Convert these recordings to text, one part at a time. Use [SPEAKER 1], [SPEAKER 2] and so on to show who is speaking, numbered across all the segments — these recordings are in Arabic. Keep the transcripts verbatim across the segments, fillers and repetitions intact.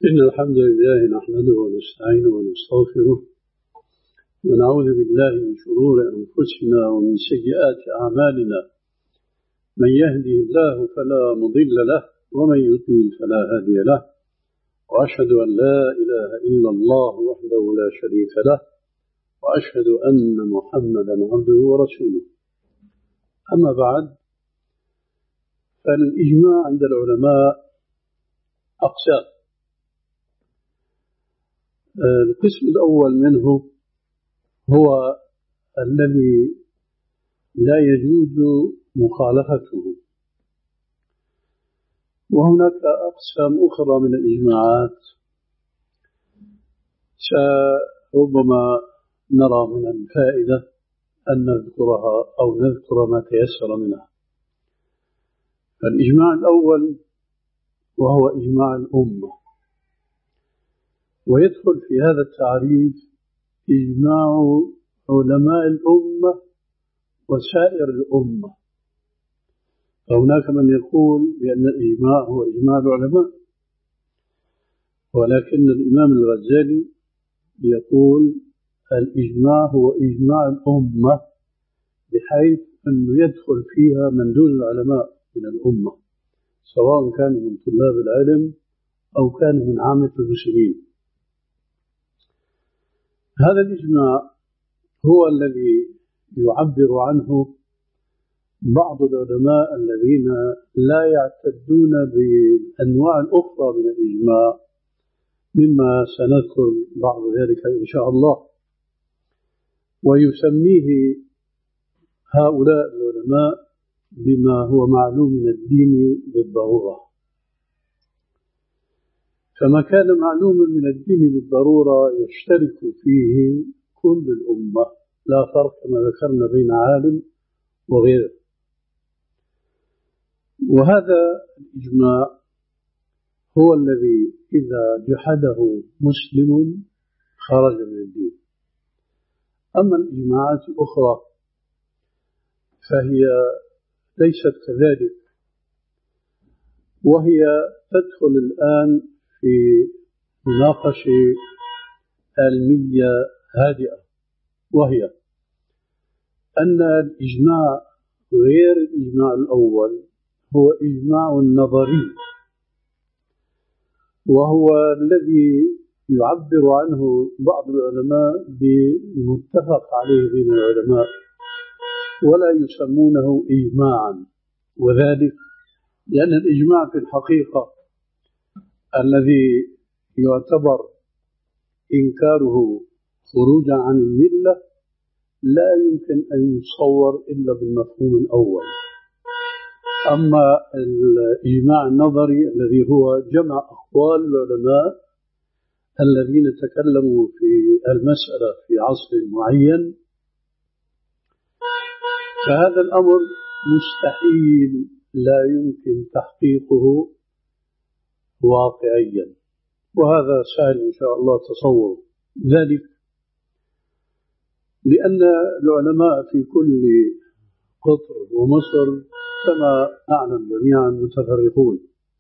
[SPEAKER 1] إن الحمد لله نحمده ونستعينه ونستغفره ونعوذ بالله من شرور أنفسنا ومن سيئات أعمالنا. من يهده الله فلا مضل له ومن يضلل فلا هادي له، وأشهد أن لا إله إلا الله وحده لا شريك له، وأشهد أن محمدا عبده ورسوله. أما بعد، فالإجماع عند العلماء أقسام. القسم الأول منه هو الذي لا يجوز مخالفته، وهناك أقسام أخرى من الإجماعات ربما نرى من الفائدة أن نذكرها أو نذكر ما تيسر منها. الإجماع الأول وهو إجماع الأمة، ويدخل في هذا التعريف إجماع علماء الأمة وسائر الأمة. فهناك من يقول بأن الإجماع هو إجماع العلماء، ولكن الإمام الغزالي يقول الإجماع هو إجماع الأمة، بحيث أنه يدخل فيها من دون العلماء من الأمة، سواء كانوا من طلاب العلم أو كانوا من عامة المسلمين. هذا الإجماع هو الذي يعبر عنه بعض العلماء الذين لا يعتدون بأنواع أخرى من الإجماع، مما سنذكر بعض ذلك إن شاء الله. ويسميه هؤلاء العلماء بما هو معلوم من الدين بالضرورة. فما كان معلوما من الدين بالضرورة يشترك فيه كل الأمة، لا فرق كما ذكرنا بين عالم وغيره. وهذا الإجماع هو الذي إذا جحده مسلم خرج من الدين. أما الإجماعات الأخرى فهي ليست كذلك، وهي تدخل الآن في مناقشة علمية هادئة، وهي أن الإجماع غير الإجماع الأول هو إجماع نظري، وهو الذي يعبر عنه بعض العلماء بالمتفق عليه بين العلماء، ولا يسمونه إجماعا. وذلك لأن الإجماع في الحقيقة الذي يعتبر إنكاره خروجا عن الملة لا يمكن أن يتصور إلا بالمفهوم الأول. أما الإجماع النظري الذي هو جمع أقوال العلماء الذين تكلموا في المسألة في عصر معين، فهذا الأمر مستحيل، لا يمكن تحقيقه واقعيا، وهذا سهل إن شاء الله تصوره. ذلك لأن العلماء في كل قطر ومصر كما نعلم جميعا متفرقون،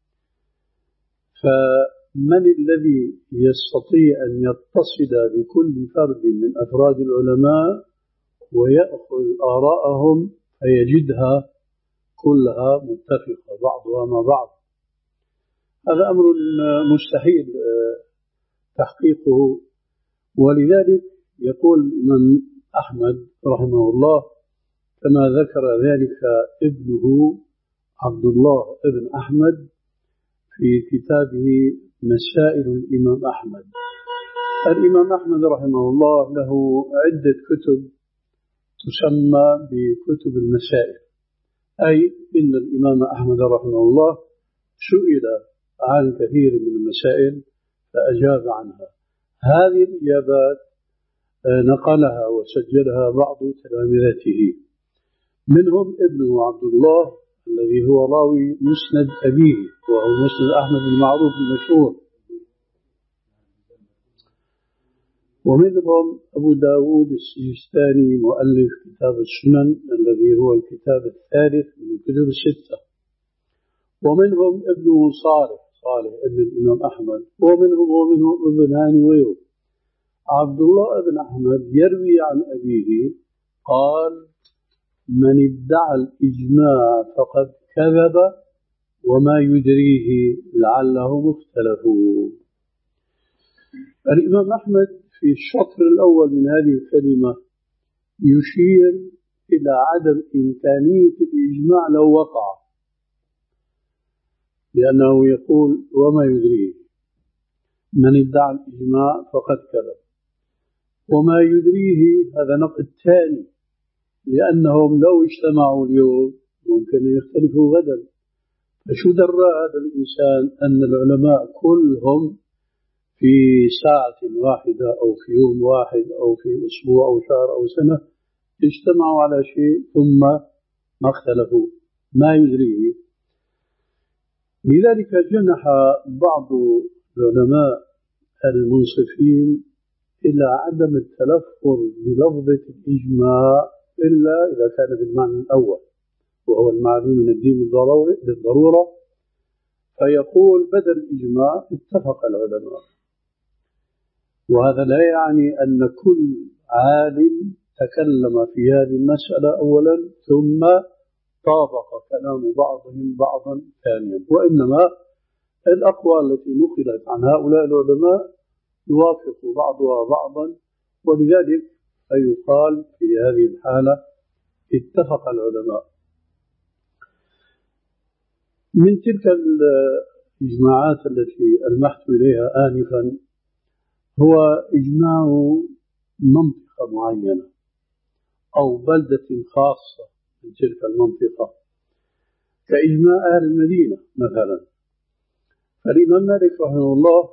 [SPEAKER 1] فمن الذي يستطيع أن يتصل بكل فرد من أفراد العلماء ويأخذ آراءهم فيجدها كلها متفقة بعضها مع بعض؟ هذا أمر مستحيل تحقيقه. ولذلك يقول الإمام أحمد رحمه الله كما ذكر ذلك ابنه عبد الله ابن أحمد في كتابه مسائل الإمام أحمد. الإمام أحمد رحمه الله له عدة كتب تسمى بكتب المسائل، أي إن الإمام أحمد رحمه الله سئل عن كثير من المسائل فأجاب عنها. هذه الإجابات نقلها وسجلها بعض تلامذته، منهم ابنه عبد الله الذي هو راوي مسند أبيه، وهو مسند أحمد المعروف المشهور، ومنهم أبو داود السجستاني مؤلف كتاب السنن الذي هو الكتاب الثالث من الكتب الستة، ومنهم ابنه صالح صالح ابن الإمام أحمد، ومنهم ومنهم ابن هاني وغيره. عبد الله بن أحمد يروي عن أبيه قال: من ادعى الإجماع فقد كذب وما يدريه لعله مختلف. الإمام أحمد في الشطر الأول من هذه الكلمة يشير إلى عدم إمكانية الإجماع لو وقع، لأنه يقول: وما يدريه، من ادعى الإجماع فقد كذب. وما يدريه هذا نقد ثاني، لأنهم لو اجتمعوا اليوم ممكن يختلفوا غدا. فشو درى هذا الإنسان أن العلماء كلهم في ساعة واحدة أو في يوم واحد أو في أسبوع أو شهر أو سنة اجتمعوا على شيء ثم ما اختلفوا؟ ما يدريه. لذلك جنح بعض العلماء المنصفين إلى عدم التلفظ بلفظة الإجماع إلا إذا كان بالمعنى الأول، وهو المعلوم من الدين بالضرورة، فيقول بدل الإجماع اتفق العلماء. وهذا لا يعني أن كل عالم تكلم في هذه المسألة أولا ثم طابق كلام بعضهم بعضا ثانيا، وإنما الأقوال التي نقلت عن هؤلاء العلماء يوافق بعضها بعضا، ولذلك فيقال في هذه الحالة اتفق العلماء. من تلك الإجماعات التي ألمحت إليها آنفا هو إجماع منطقة معينة أو بلدة خاصة من تلك المنطقة، كإجماع أهل المدينة مثلا. فالإمام مالك رحمه الله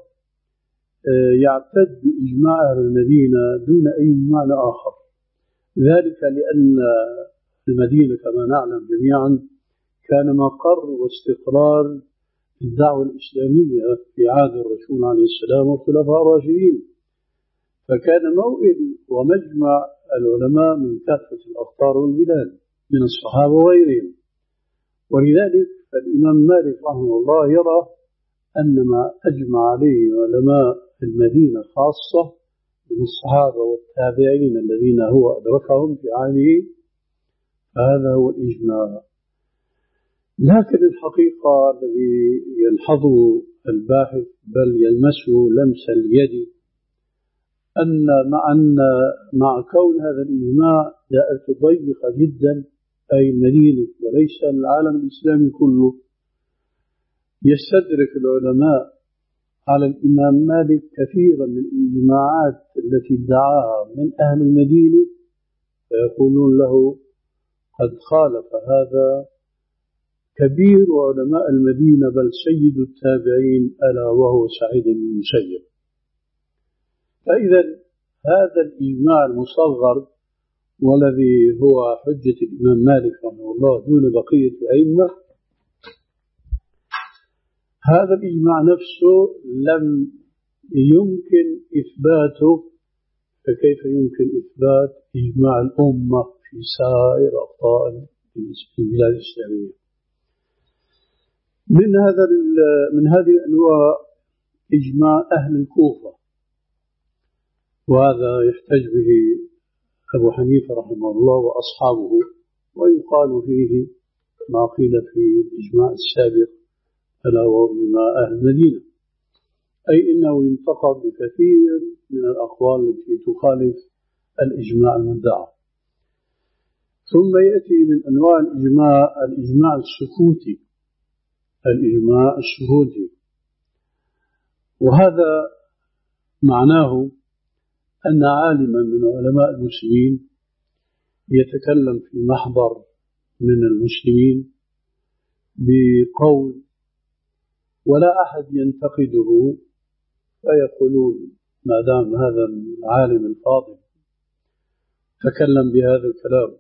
[SPEAKER 1] يعتد بإجماع أهل المدينة دون أي معنى آخر، ذلك لأن المدينة كما نعلم جميعا كان مقر واستقرار الدعوة الإسلامية في عهد الرسول عليه السلام والخلفاء الراشدين، فكان موئل ومجمع العلماء من كافة الأقطار والبلاد من الصحابة وغيرهم. ولذلك فالإمام مالك رحمه الله يرى أن ما أجمع عليه علماء المدينة خاصة من الصحابة والتابعين الذين هو أدركهم في عهده هذا هو الإجماع. لكن الحقيقة الذي يلحظه الباحث بل يلمسه لمس اليد أن مع, أن مع كون هذا الإجماع دائرة ضيقة جدا أي المدينة وليس العالم الإسلامي كله، يستدرك العلماء على الإمام مالك كثيرا من الإجماعات التي ادعاها من أهل المدينة، فيقولون له قد خالف هذا كبير علماء المدينة بل سيد التابعين ألا وهو سعيد بن المسيب. فإذا هذا الإجماع المصغر والذي هو حجة الإمام مالك رحمه الله دون بقية الأئمة، هذا الإجماع نفسه لم يمكن إثباته، فكيف يمكن إثبات إجماع الأمة في سائر أقطار البلاد الإسلامية؟ من هذا من هذه الأنواع إجماع أهل الكوفة، وهذا يحتج به أبو حنيفة رحمه الله وأصحابه، ويقال فيه ما قيل في الإجماع السابق ألا وهو إجماع أهل المدينة، أي إنه ينتقد بكثير من الأقوال التي تخالف الإجماع المدعى. ثم يأتي من أنواع الإجماع الإجماع السكوتي، الإجماع الشهودي، وهذا معناه أن عالما من علماء المسلمين يتكلم في محضر من المسلمين بقول ولا أحد ينتقده، فيقولون ما دام هذا العالم الفاضل تكلم بهذا الكلام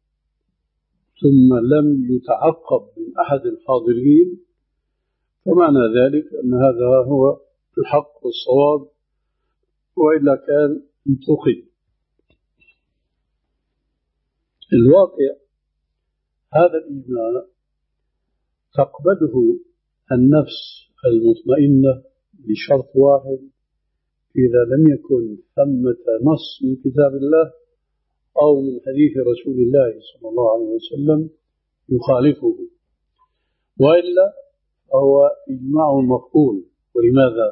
[SPEAKER 1] ثم لم يتعقب من أحد الحاضرين، فمعنى ذلك أن هذا هو الحق والصواب، وإلا كان انتقد. الواقع هذا الإجماع تقبله النفس المطمئنة بشرط واحد: إذا لم يكن ثمة نص من كتاب الله أو من حديث رسول الله صلى الله عليه وسلم يخالفه، وإلا فهو إجماع مقبول. ولماذا؟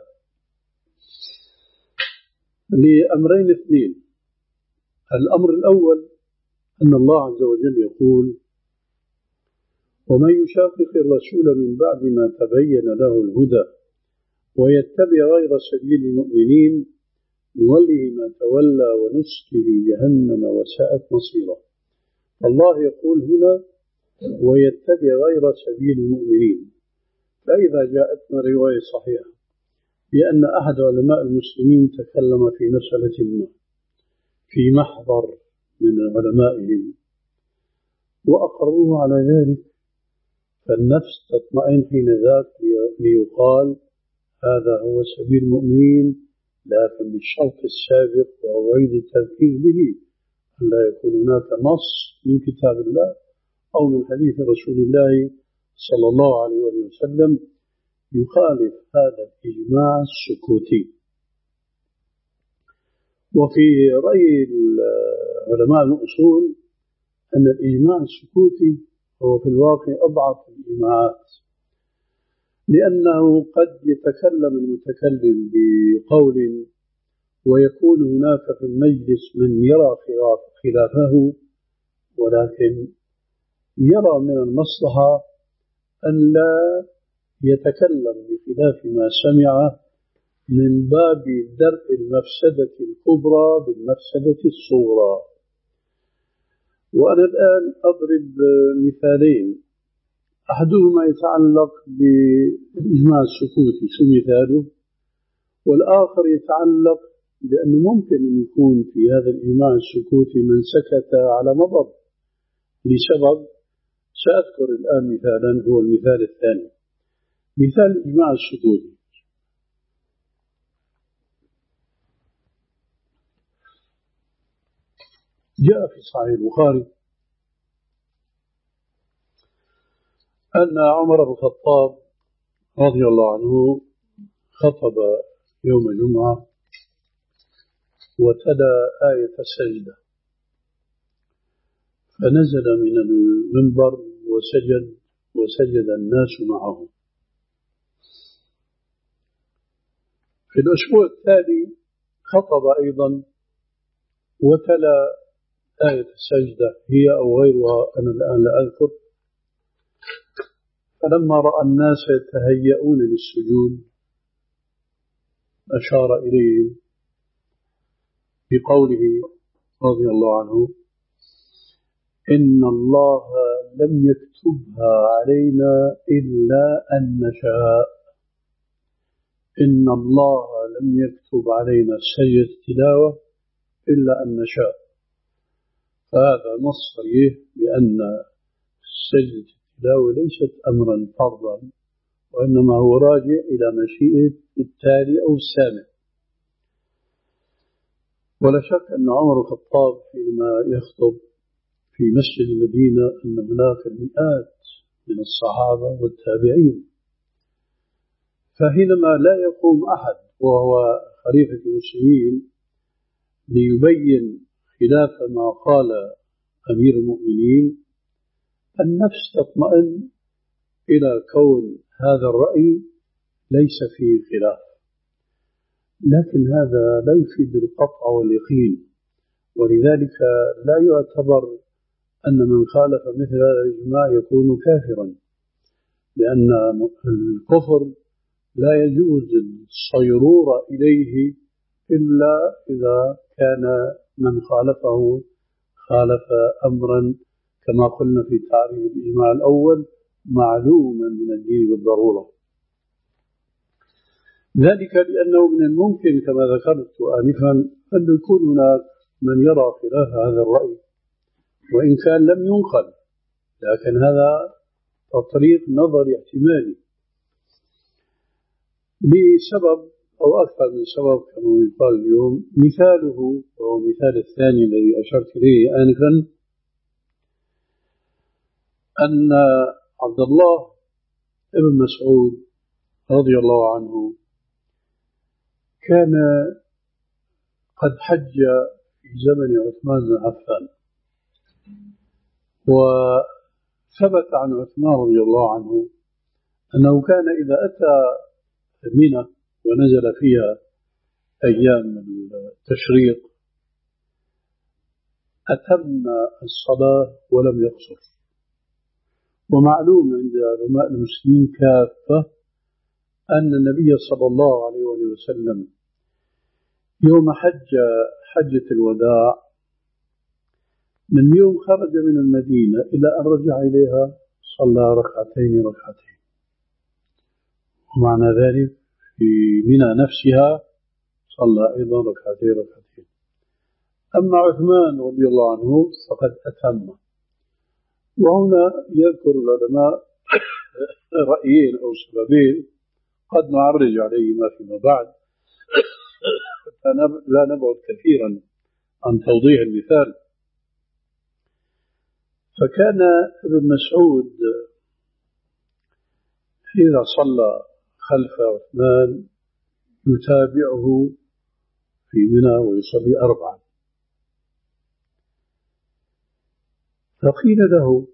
[SPEAKER 1] لأمرين اثنين. الأمر الأول أن الله عز وجل يقول: ومن يشاقق الرسول من بعد ما تبين له الهدى ويتبع غير سبيل المؤمنين نوله ما تولى ونصله جهنم وساءت مصيرا. الله يقول هنا: ويتبع غير سبيل المؤمنين. فإذا جاءتنا رواية صحيحة بأن أحد علماء المسلمين تكلم في مسألة ما في محضر من علمائهم وأقروه على ذلك، فالنفس تطمئن حين ذاك ليقال هذا هو سبيل المؤمنين، لكن بالشرط السابق وأعيد التذكير به: أن لا يكون هناك نص من كتاب الله أو من حديث رسول الله صلى الله عليه وسلم يخالف هذا الإجماع السكوتي. وفي رأي علماء الأصول أن الإجماع السكوتي هو في الواقع أضعف الإجماعات، لأنه قد يتكلم المتكلم بقول ويكون هناك في المجلس من يرى خلافه، ولكن يرى من المصلحة أن لا يتكلم بخلاف ما سمع من باب درء المفسدة الكبرى بالمفسدة الصغرى. وأنا الآن أضرب مثالين، أحدهما يتعلق بالإجماع السكوتي شو مثاله، والآخر يتعلق بأنه ممكن أن يكون في هذا الإجماع السكوتي من سكت على مضض لسبب. سأذكر الآن مثالا، هو المثال الثاني، مثال الإجماع السكوتي. جاء في صحيح البخاري أن عمر بن الخطاب رضي الله عنه خطب يوم الجمعة وتلا آية السجدة، فنزل من المنبر وسجد وسجد الناس معه. في الأسبوع التالي خطب أيضا وتلا آية السجدة، هي أو غيرها أنا الآن لا أذكر. فلما رأى الناس يتهيئون للسجود أشار إليهم بقوله رضي الله عنه: إن الله لم يكتبها علينا إلا أن نشاء. إن الله لم يكتب علينا سجدة التلاوة إلا أن نشاء. فهذا نص صريح بأن سجدة التلاوة ليست أمرا فرضا، وإنما هو راجع إلى مشيئة التالي أو السامع. ولا شك أن عمر الخطاب حينما يخطب في مسجد المدينة أن هناك المئات من الصحابة والتابعين، فحينما لا يقوم أحد وهو خليفة المسلمين ليبين خلاف ما قال أمير المؤمنين، النفس تطمئن إلى كون هذا الرأي ليس فيه خلاف. لكن هذا لا يفيد القطع واليقين، ولذلك لا يعتبر أن من خالف مثل هذا الإجماع يكون كافرا، لأن الكفر لا يجوز الصيرور إليه إلا إذا كان من خالفه خالف أمرا كما قلنا في تعريف الإجماع الأول معلوما من الدين بالضرورة. ذلك لأنه من الممكن كما ذكرت آنفا أن يكون هناك من يرى خلاف هذا الرأي وإن كان لم ينقل، لكن هذا تطريق نظر احتمالي بسبب أو أكثر من سبب كما يقال اليوم. مثاله وهو المثال الثاني الذي أشرت إليه آنفا، أن عبد الله ابن مسعود رضي الله عنه كان قد حج في زمن عثمان بن عفان، وثبت عن عثمان رضي الله عنه أنه كان إذا أتى منى ونزل فيها أيام التشريق أتم الصلاة ولم يقصر. ومعلوم عند علماء المسلمين كافة أن النبي صلى الله عليه وسلم يوم حج حجة الوداع من يوم خرج من المدينة إلى أن رجع إليها صلى ركعتين ركعتين، ومعنى ذلك في منى نفسها صلى أيضا ركعتين ركعتين. أما عثمان رضي الله عنه فقد أتم. وهنا يذكر العلماء رأيين أو سببين قد نعرج عليهما فيما بعد، لا نبعد كثيرا عن توضيح المثال. فكان ابن مسعود إذا صلى خلف عثمان يتابعه في منى ويصلي أربعا، فقيل له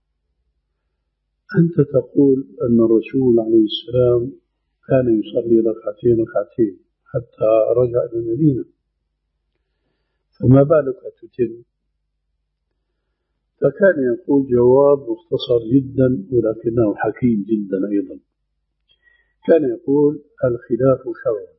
[SPEAKER 1] أنت تقول أن الرسول عليه السلام كان يصلي ركعتين ركعتين حتى رجع إلى المدينة، فما بالك تتم؟ فكان يقول جواب مختصر جدا ولكنه حكيم جدا أيضا. كان يقول الخلاف شر،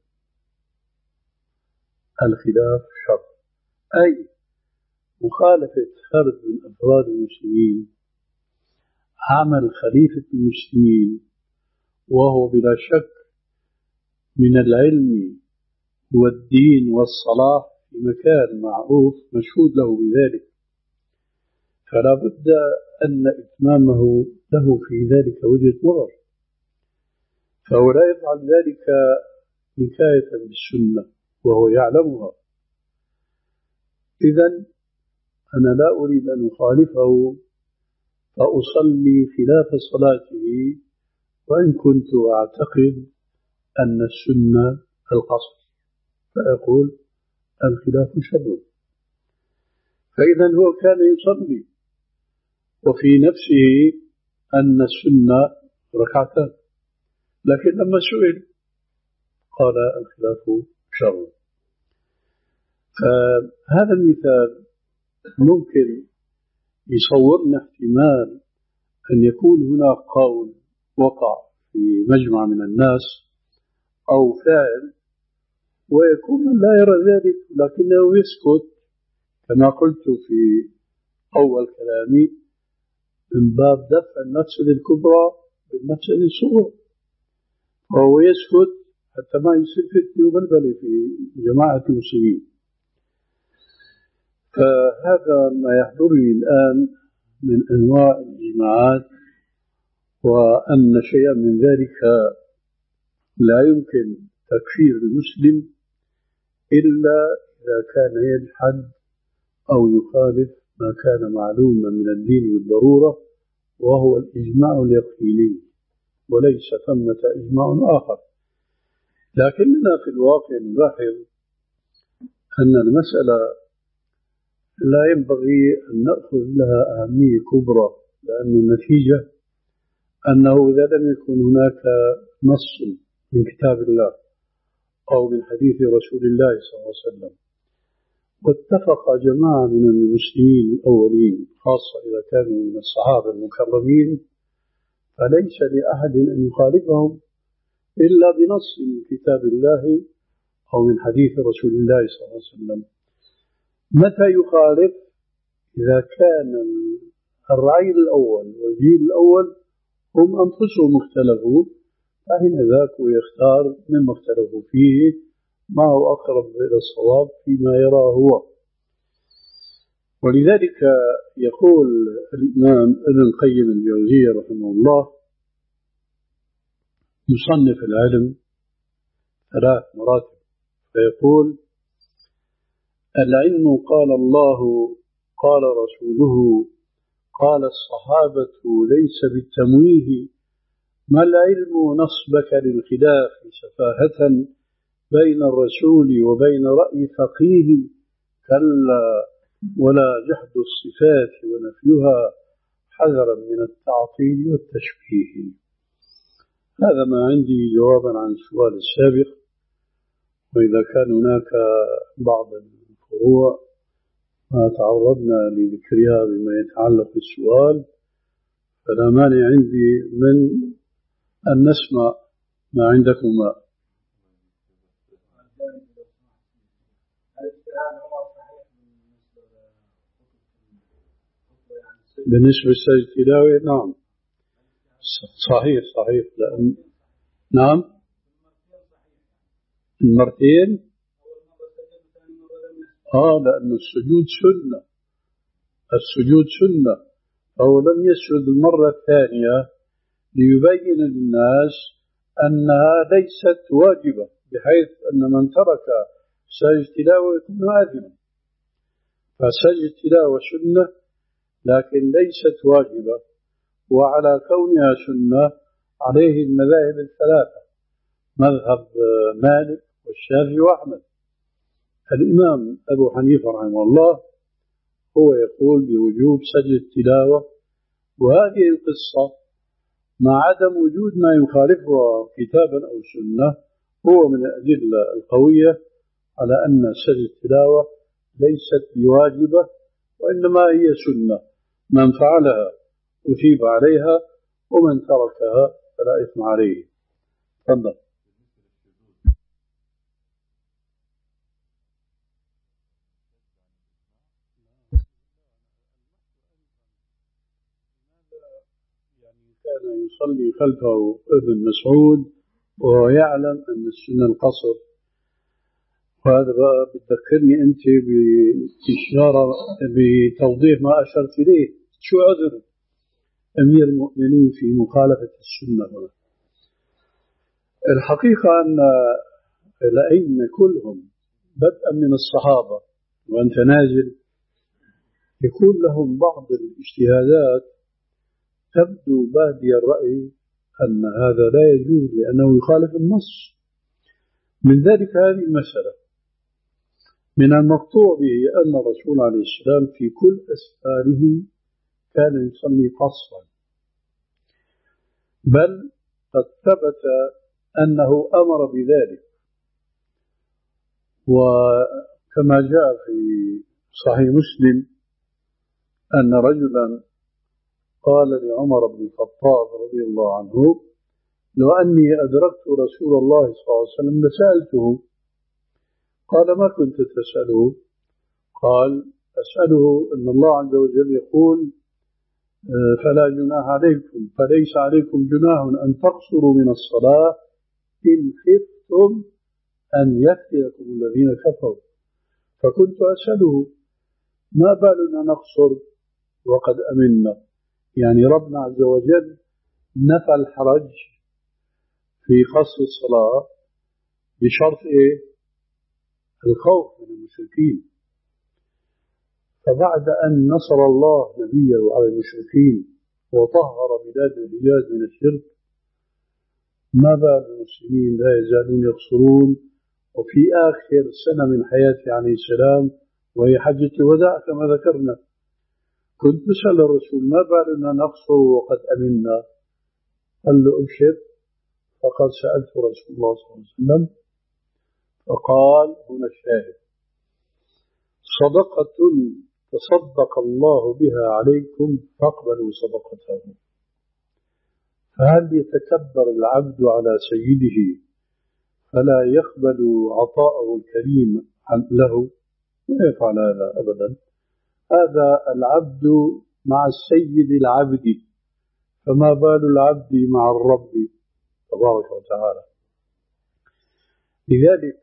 [SPEAKER 1] الخلاف شر، أي مخالفة فرد من أفراد المسلمين عمل خليفة المسلمين، وهو بلا شك من العلم والدين والصلاح في مكان معروف مشهود له بذلك، فلا بد أن إتمامه له في ذلك وجهة نظر، فهو لا يفعل ذلك نكاية بالسنة وهو يعلمها. إذن أنا لا أريد أن أخالفه فأصلي خلاف صلاته، وإن كنت أعتقد أن السنة القصر، فأقول الخلاف شر. فإذا هو كان يصلي وفي نفسه أن السنة ركعتان، لكن لما سئل قال الخلاف شر. فهذا المثال ممكن يصورنا احتمال أن يكون هناك قول وقع في مجمع من الناس أو فاعل، ويكون من لا يرى ذلك لكنه يسكت كما قلت في أول كلامي من باب دفع المفسدة الكبرى بالمفسدة الصغرى، وهو يسكت حتى ما يصير فتنة وبلبلة في جماعة المسلمين. فهذا ما يحضرني الآن من أنواع الإجماعات، وأن شيئا من ذلك لا يمكن تكفير المسلم إلا إذا كان يجحد أو يخالف ما كان معلوما من الدين بالضرورة، وهو الإجماع اليقيني، وليس ثمة إجماع آخر. لكننا في الواقع نلاحظ أن المسألة لا ينبغي أن نأخذ لها أهمية كبرى، لأن النتيجة أنه إذا لم يكن هناك نص من كتاب الله أو من حديث رسول الله صلى الله عليه وسلم واتفق جماعة من المسلمين الأولين، خاصة إذا كانوا من الصحابة المكرمين، فليس لأحد أن يخالفهم إلا بنص من كتاب الله أو من حديث رسول الله صلى الله عليه وسلم. متى يخالف؟ إذا كان الرأي الأول والجيل الأول هم أنفسهم اختلفوا، فحين ذاك يختار مما اختلفوا فيه ما هو أقرب إلى الصواب فيما يراه هو. ولذلك يقول الإمام ابن القيم الجوزية رحمه الله يصنف العلم ثلاث مراتب، فيقول العلم قال الله قال رسوله قال الصحابة ليس بالتمويه ما العلم نصبك للخلاف سفاهة بين الرسول وبين رأي فقيه، كلا ولا جحد الصفات ونفيها حذرا من التعطيل والتشبيه. هذا ما عندي جوابا عن السؤال السابق، وإذا كان هناك بعض الفروع ما تعرضنا لذكرها بما يتعلق بالسؤال فلا مانع عندي من أن نسمع ما عندكما. بالنسبة للسجد التلاوي نعم صحيح صحيح لأن نعم المرتين آه لأن السجود سنة، السجود سنة، فهو لم يسجد المرة الثانية ليبين للناس أنها ليست واجبة، بحيث أن من ترك سجد التلاوة يكون آثما. فسجد التلاوة سنة لكن ليست واجبة، وعلى كونها سنة عليه المذاهب الثلاثة، مذهب مالك والشافعي وأحمد. الإمام أبو حنيفة رحمه الله هو يقول بوجوب سجد التلاوة، وهذه القصة مع عدم وجود ما يخالفها كتابا أو سنة هو من الأدلة القوية على أن سجد التلاوة ليست بواجبة وإنما هي سنة، من فعلها أثيب عليها ومن تركها فلا إثم عليه. تفضل. كان يصلي خلفه ابن مسعود ويعلم أن السنة القصر، وهذا بتذكرني أنت بإشارة بتوضيح ما أشرت إليه. شو عذر أمير المؤمنين في مخالفة السنة هنا؟ الحقيقة أن الأئمة كلهم بدءا من الصحابة وأنت نازل يكون لهم بعض الاجتهادات تبدو بادي الرأي أن هذا لا يجوز لأنه يخالف النص. من ذلك هذه المسألة من المقطوع به أن الرسول عليه السلام في كل أسفاره كان يصلي قصرا، بل قد ثبت أنه أمر بذلك، وكما جاء في صحيح مسلم أن رجلا قال لعمر بن الخطاب رضي الله عنه: لو أني أدركت رسول الله صلى الله عليه وسلم لسألته. قال: ما كنت تسأله؟ قال: أسأله أن الله عز وجل يقول: فلا جناح عليكم فليس عليكم جناح أن تقصروا من الصلاة إن خفتم أن يفتنكم الذين كفروا. فكنت أسأله: ما بالنا نقصر وقد أمنا؟ يعني ربنا عز وجل نفى الحرج في قصر الصلاة بشرط إيه؟ الخوف من المشركين. فبعد أن نصر الله نبيه على المشركين وطهر بلاد الحجاز من الشرك، ما بال المسلمين لا يزالون يقصرون؟ وفي آخر سنة من حياته عليه السلام وهي حجة الوداع كما ذكرنا، كنت بسأل الرسول: ما بالنا نقصر وقد أمنا؟ قال له: أبشر، فقد سألت رسول الله صلى الله عليه وسلم فقال: هنا الشاهد: صدقة تصدق الله بها عليكم فاقبلوا صدقته. فهل يتكبر العبد على سيده فلا يقبل عطاءه الكريم له؟ لا يفعل هذا أبدا. هذا العبد مع السيد العبد، فما بال العبد مع الرب تبارك وتعالى. لذلك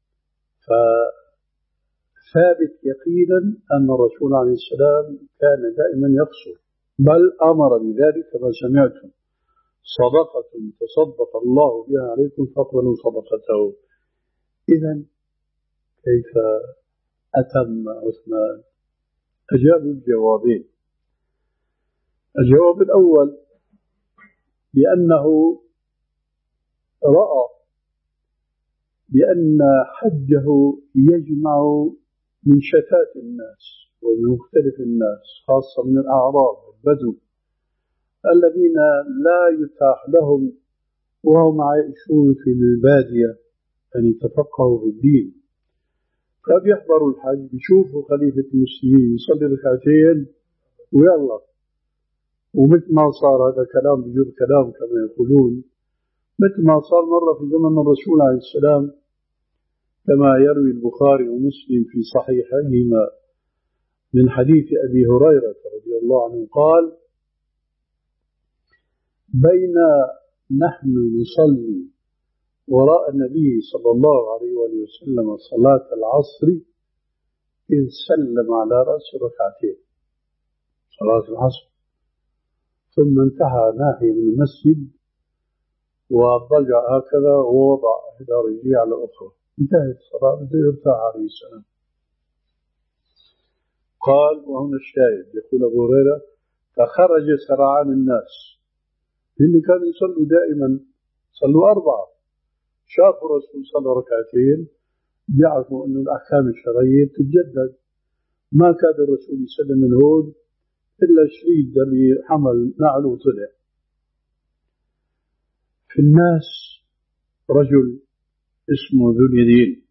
[SPEAKER 1] فثابت يقينا أن الرسول عليه السلام كان دائما يقصر، بل أمر بذلك كما سمعتم: صدقة تصدق الله بها عليكم فاقبلوا صدقته. إذن كيف أتم عثمان؟ أجابوا بجوابين. الجواب الأول: بأنه رأى بأن حجه يجمع من شتات الناس ومن مختلف الناس، خاصة من الأعراب والبدو الذين لا يتاح لهم وهم عايشون في البادية أن يتفقهوا في الدين، فبيحضروا الحج بيشوفوا خليفة المسلمين يصلي ركعتين ويلا. ومثل ما صار هذا كلام بجر كلام كما يقولون، مثل ما صار مرة في زمن الرسول عليه السلام كما يروي البخاري ومسلم في صحيحيهما من حديث أبي هريرة رضي الله عنه قال: بين نحن نصلي وراء النبي صلى الله عليه وآله وسلم صلاة العصر إذ سلم على رأس ركعتين صلاة العصر، ثم انتهى ناحية من المسجد وضجع هكذا ووضع إحدى رجليه على الأخرى، انتهت الصلاة بده يرتاح عليه السلام. قال، وهنا الشاهد، يقول أبو هريرة: فخرج سرعان الناس اللي كانوا يصلوا دائما، صلوا أربعة، شافوا الرسول صلى ركعتين، بيعرفوا أنه الأحكام الشرعية تتجدد. ما كاد الرسول يسلم من هون إلا شريد اللي حمل نعله وطلع. في الناس رجل اسمه ذو اليدين،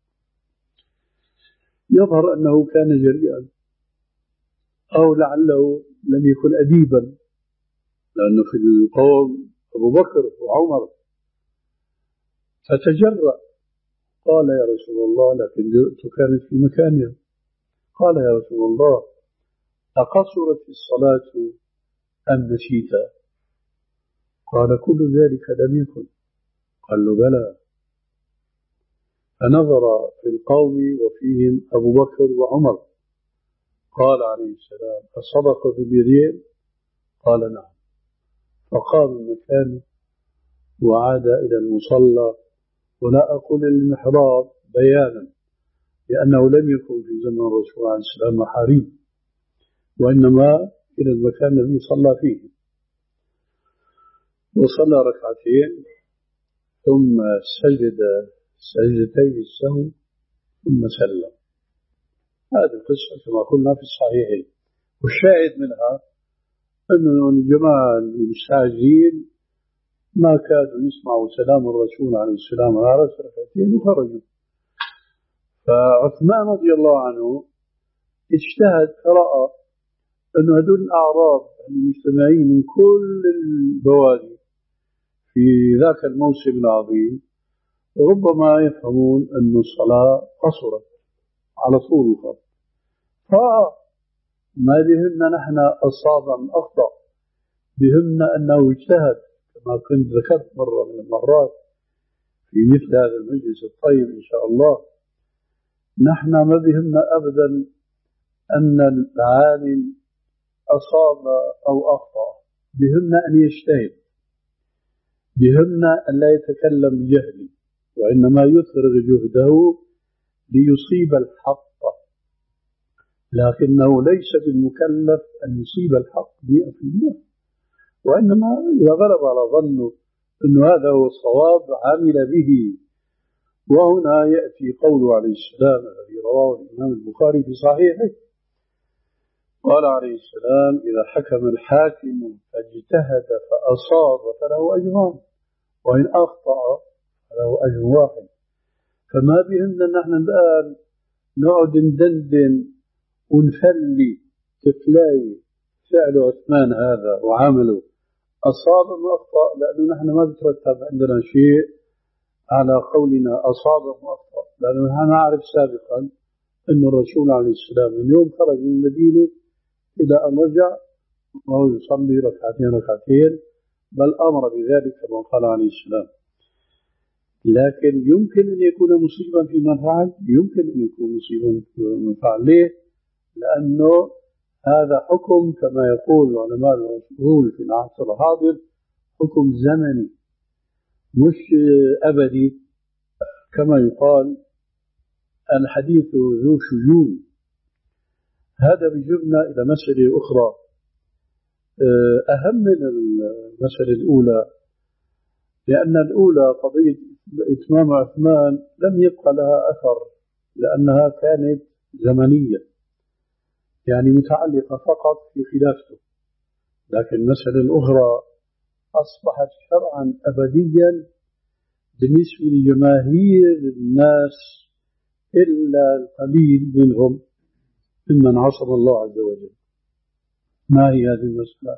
[SPEAKER 1] يظهر أنه كان جريئا أو لعله لم يكن أديبا، لأنه في القوم أبو بكر وعمر، فتجرأ قال: يا رسول الله، لكن جرأته كانت في مكانها. قال: يا رسول الله، أقصرت الصلاة أم نسيت؟ قال: كل ذلك لم يكن. قال له: بلى. فنظر في القوم وفيهم أبو بكر وعمر، قال عليه السلام: أصدق ذو اليدين؟ قال: نعم. فقام من مكانه وعاد إلى المصلى، ولا أقول المحراب بيانا لأنه لم يكن في زمن الرسول عليه السلام محاريب، وإنما إلى المكان الذي صلى فيه، وصلى ركعتين ثم سجد سجدتي السهو ثم سلم. هذه القصة كما قلنا في الصحيحين، والشاهد منها أن الجماعة المستعجلين ما كادوا يسمعوا سلام الرسول عليه السلام على رأس ركعتين وخرجوا. فعثمان رضي الله عنه اجتهد فرأى أن هذول الأعراب المجتمعين من كل البوادي في ذاك الموسم العظيم ربما يفهمون أن الصلاة قصرت على طول الخط، فما بهمنا نحن أصاب أم أخطأ، بهمنا أنه اجتهد. كما كنت ذكرت مرة من المرات في مثل هذا المجلس الطيب إن شاء الله، نحن ما بهمنا أبدا أن العالم أصاب أو أخطأ، بهمنا أن يجتهد، بهمنا أن لا يتكلم بجهل، وإنما يفرغ جهده ليصيب الحق، لكنه ليس بالمكلف أن يصيب الحق مئة في المئة، وإنما إذا غلب على ظنه أن هذا هو الصواب عمل به. وهنا يأتي قوله عليه السلام الذي رواه الإمام البخاري في صحيحه، قال عليه السلام: إذا حكم الحاكم فاجتهد فأصاب فله أجران، وإن أخطأ فله أجر واحد. فما بهمنا نحن الآن نقعد ندندن ونفلي تفلاي فعل عثمان هذا وعمله أصاب وأخطأ، لأنه نحن ما بترتب عندنا شيء على قولنا أصاب وأخطأ، لأنه نحن نعرف سابقا أن الرسول عليه السلام من يوم خرج من المدينة إلى أن رجع وهو يصلي ركعتين ركعتين، بل أمر بذلك كما قال عليه السلام. لكن يمكن أن يكون مصيبا فيما فعل، يمكن أن يكون مصيبا فيما فعل. ليه؟ لأنه هذا حكم كما يقول علماء الأصول في العصر الحاضر حكم زمني مش أبدي، كما يقال الحديث ذو شجون. هذا بيجرنا إلى مسألة أخرى أهم من المسألة الأولى، لأن الأولى قضية إتمام عثمان لم يبقى لها أثر، لأنها كانت زمنية، يعني متعلقة فقط في خلافته. لكن المسألة الأخرى أصبحت شرعا أبديا بالنسبة لجماهير الناس إلا القليل منهم ممن عصم الله عز وجل. ما هي هذه المسألة؟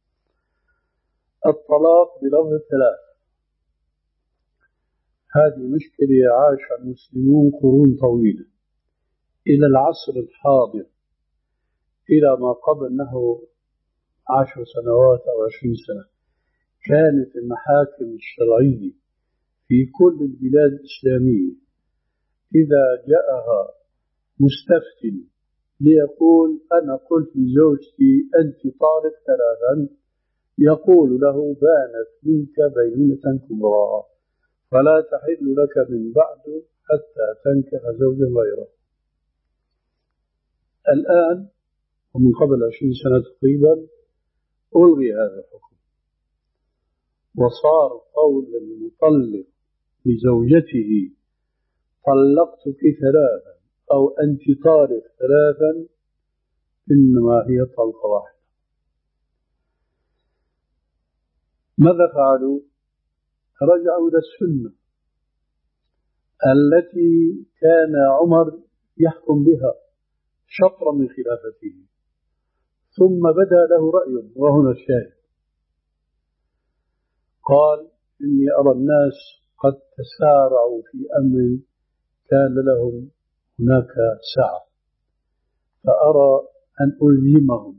[SPEAKER 1] الطلاق بلفظ الثلاث. هذه مشكلة عاش المسلمون قرون طويلة إلى العصر الحاضر، إلى ما قبل نحو عشر سنوات أو عشرين سنة. كانت المحاكم الشرعية في كل البلاد الإسلامية إذا جاءها مستفتي ليقول أنا قلت لزوجتي أنت طالق ثلاثا، يقول له بانت منك بينونة كبرى فلا تحل لك من بعد حتى تنكح زوجا غيره. الآن ومن قبل عشرين سنة تقريبا ألغي هذا الحكم، وصار قول المطلق لزوجته طلقتك ثلاثا أو أنت طالق ثلاثا إنما هي طلقة واحدة. ماذا فعلوا؟ رجعوا إلى السنة التي كان عمر يحكم بها شطرا من خلافته، ثم بدا له رأي، وهنا الشاهد. قال إني أرى الناس قد تسارعوا في أمر كان لهم هناك سعة، فأرى أن ألزمهم.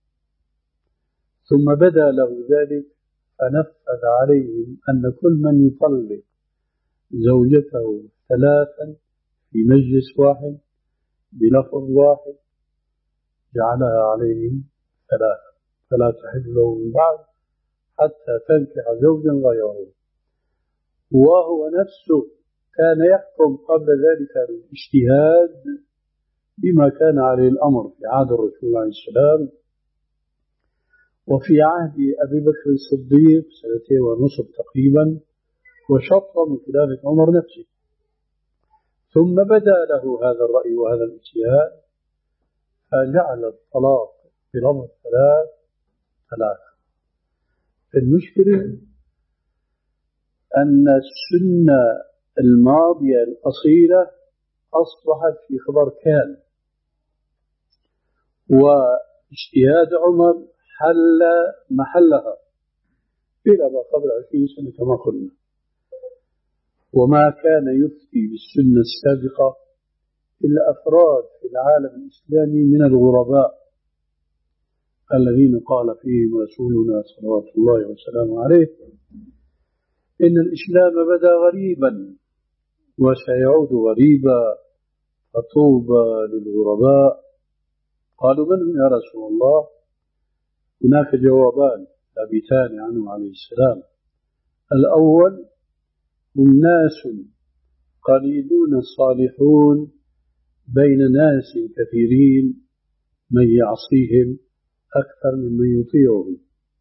[SPEAKER 1] ثم بدا له ذلك فنفذ عليهم أن كل من يطلق زوجته ثلاثا في مجلس واحد بلفظ واحد جعلها عليهم ثلاثا فلا تحل له من بعد حتى تنكح زوجا غيره. وهو نفسه كان يحكم قبل ذلك الاجتهاد بما كان عليه الأمر في عهد الرسول عليه السلام، وفي عهد أبي بكر الصديق سنتين ونصف تقريبا، وشطر من خلافة عمر نفسه. ثم بدا له هذا الرأي وهذا الاجتهاد فجعل الطلاق بلفظ الثلاث ثلاثة. المشكلة أن السنة الماضية الأصيلة أصبحت في خبر كان، واجتهاد عمر حل محلها إلى ما قبل عشرين سنة كما قلنا. وما كان يفتي بالسنة السابقة إلا أفراد في العالم الإسلامي من الغرباء الذين قال فيهم رسولنا صلوات الله وسلامه عليه إن الإسلام بدأ غريبا وسيعود غريبا فطوبى للغرباء. قالوا من هم يا رسول الله؟ هناك جوابان ثابتان عنه عليه السلام. الأول هم ناس قليلون صالحون بين ناس كثيرين من يعصيهم أكثر ممن يطيعهم.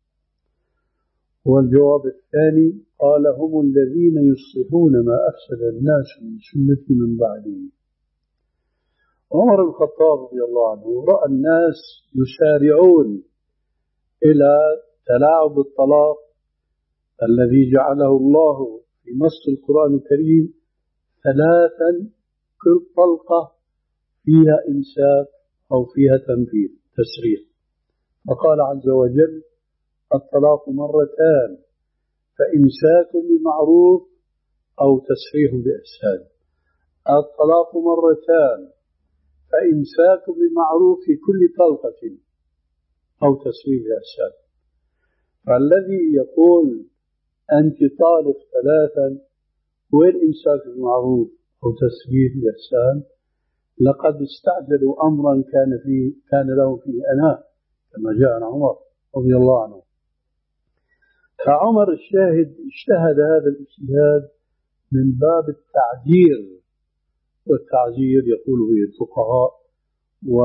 [SPEAKER 1] والجواب الثاني قال هم الذين يصلحون ما أفسد الناس من سنة من بعده. عمر الخطاب رضي الله عنه رأى الناس يسارعون إلى تلاعب الطلاق الذي جعله الله في نص القرآن الكريم ثلاثا كل طلقة فيها إمساك أو فيها تنفيذ تسريح. فقال عز وجل الطلاق مرتان فإمساك بمعروف أو تسريح بإحسان. الطلاق مرتان فإمساك بمعروف في كل طلقة أو تسريح بإحسان. فالذي يقول أنت طالق ثلاثا والإمساك بمعروف أو تسريح بإحسان لقد استعجلوا أمرا كان فيه كان له فيه أناة كما جاء عن عمر رضي الله عنه. فعمر الشاهد اجتهد هذا الاجتهاد من باب التعجير، والتعجير يقول به الفقهاء